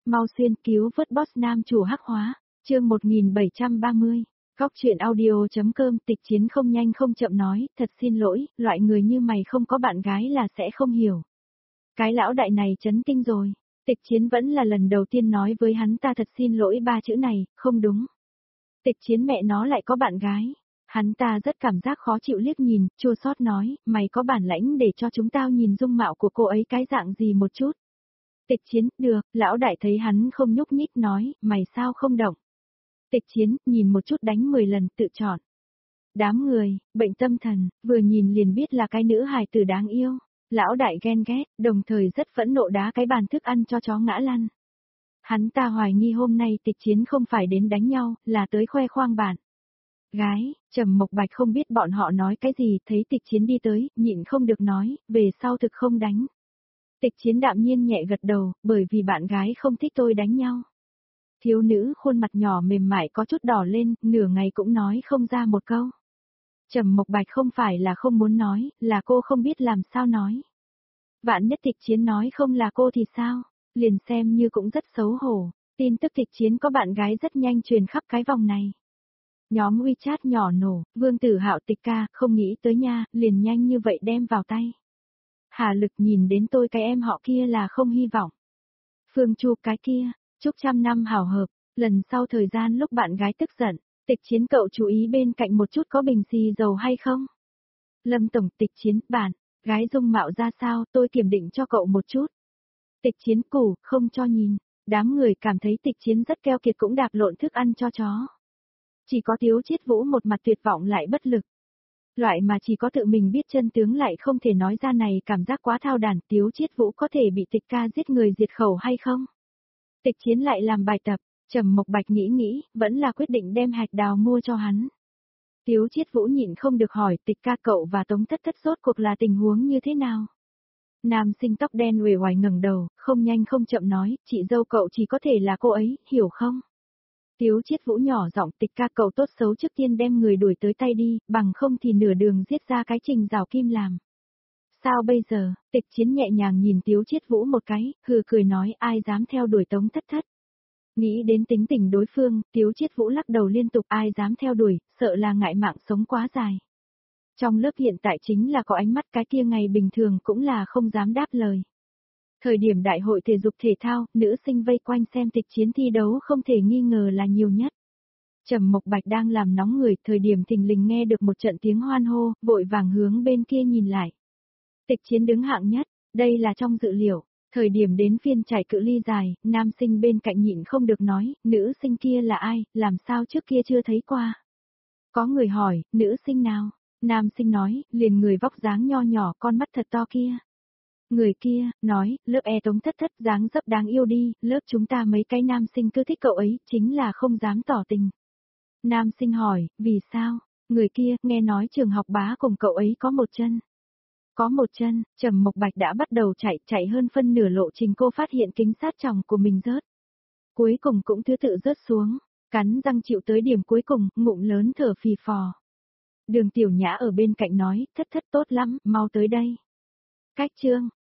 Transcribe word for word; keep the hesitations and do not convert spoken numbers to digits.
Mau xuyên cứu vớt boss nam chủ hắc hóa, chương một nghìn bảy trăm ba mươi. Góc truyện audio.com. Tịch Chiến không nhanh không chậm nói, thật xin lỗi, loại người như mày không có bạn gái là sẽ không hiểu. Cái lão đại này chấn kinh rồi. Tịch Chiến vẫn là lần đầu tiên nói với hắn ta thật xin lỗi ba chữ này, không đúng. Tịch Chiến mẹ nó lại có bạn gái. Hắn ta rất cảm giác khó chịu liếc nhìn, chua xót nói, mày có bản lãnh để cho chúng tao nhìn dung mạo của cô ấy cái dạng gì một chút. Tịch Chiến, được, lão đại thấy hắn không nhúc nhích nói, mày sao không động. Tịch Chiến, nhìn một chút đánh mười lần, tự chọn. Đám người, bệnh tâm thần, vừa nhìn liền biết là cái nữ hài tử đáng yêu. Lão đại ghen ghét, đồng thời rất phẫn nộ đá cái bàn thức ăn cho chó ngã lăn. Hắn ta hoài nghi hôm nay Tịch Chiến không phải đến đánh nhau, là tới khoe khoang bạn gái. Trầm Mộc Bạch không biết bọn họ nói cái gì, thấy Tịch Chiến đi tới, nhịn không được nói, về sau thực không đánh. Tịch Chiến đạm nhiên nhẹ gật đầu, bởi vì bạn gái không thích tôi đánh nhau. Thiếu nữ khuôn mặt nhỏ mềm mại có chút đỏ lên, nửa ngày cũng nói không ra một câu. Trầm Mộc Bạch không phải là không muốn nói, là cô không biết làm sao nói. Vạn nhất Tịch Chiến nói không là cô thì sao, liền xem như cũng rất xấu hổ. Tin tức Tịch Chiến có bạn gái rất nhanh truyền khắp cái vòng này. Nhóm WeChat nhỏ nổ, Vương Tử Hạo Tịch ca, không nghĩ tới nha, liền nhanh như vậy đem vào tay. Hà Lực nhìn đến tôi cái em họ kia là không hy vọng. Phương Chu cái kia, chúc trăm năm hảo hợp, lần sau thời gian lúc bạn gái tức giận, Tịch Chiến cậu chú ý bên cạnh một chút có bình xì dầu hay không? Lâm Tổng, Tịch Chiến, bạn gái dung mạo ra sao, tôi kiểm định cho cậu một chút. Tịch Chiến củ, không cho nhìn, đám người cảm thấy Tịch Chiến rất keo kiệt cũng đạp lộn thức ăn cho chó. Chỉ có Tiếu Chiết Vũ một mặt tuyệt vọng lại bất lực. Loại mà chỉ có tự mình biết chân tướng lại không thể nói ra này cảm giác quá thao đản. Tiếu Chiết Vũ có thể bị Tịch ca giết người diệt khẩu hay không? Tịch Chiến lại làm bài tập, Trầm Mộc Bạch nghĩ nghĩ, vẫn là quyết định đem hạch đào mua cho hắn. Tiếu Chiết Vũ nhịn không được hỏi, Tịch ca cậu và Tống Thất Thất rốt cuộc là tình huống như thế nào? Nam sinh tóc đen uể oải ngẩng đầu, không nhanh không chậm nói, chị dâu cậu chỉ có thể là cô ấy, hiểu không? Tiếu Chiết Vũ nhỏ giọng, Tịch ca cậu tốt xấu trước tiên đem người đuổi tới tay đi, bằng không thì nửa đường giết ra cái Trình Rào Kim làm. Sao bây giờ? Tịch Chiến nhẹ nhàng nhìn Tiếu Chiết Vũ một cái, hừ cười nói, ai dám theo đuổi Tống Thất Thất. Nghĩ đến tính tình đối phương, Tiếu Chiết Vũ lắc đầu liên tục, ai dám theo đuổi, sợ là ngại mạng sống quá dài. Trong lớp hiện tại chính là có ánh mắt, cái kia ngày bình thường cũng là không dám đáp lời. Thời điểm đại hội thể dục thể thao, nữ sinh vây quanh xem Tịch Chiến thi đấu không thể nghi ngờ là nhiều nhất. Trầm Mộc Bạch đang làm nóng người, thời điểm thình lình nghe được một trận tiếng hoan hô, vội vàng hướng bên kia nhìn lại. Tịch Chiến đứng hạng nhất, đây là trong dự liệu. Thời điểm đến phiên chạy cự ly dài, nam sinh bên cạnh nhịn không được nói, nữ sinh kia là ai, làm sao trước kia chưa thấy qua. Có người hỏi, nữ sinh nào? Nam sinh nói, liền người vóc dáng nho nhỏ, con mắt thật to kia. Người kia, nói, lớp E Tống Thất Thất dáng dấp đáng yêu đi, lớp chúng ta mấy cái nam sinh cứ thích cậu ấy, chính là không dám tỏ tình. Nam sinh hỏi, vì sao? Người kia, nghe nói trường học bá cùng cậu ấy có một chân. Có một chân, Trầm Mộc Bạch đã bắt đầu chạy, chạy hơn phân nửa lộ trình cô phát hiện kính sát tròng của mình rớt. Cuối cùng cũng thứ tự rớt xuống, cắn răng chịu tới điểm cuối cùng, ngụm lớn thở phì phò. Đường Tiểu Nhã ở bên cạnh nói, Thất Thất tốt lắm, mau tới đây. Cách chương,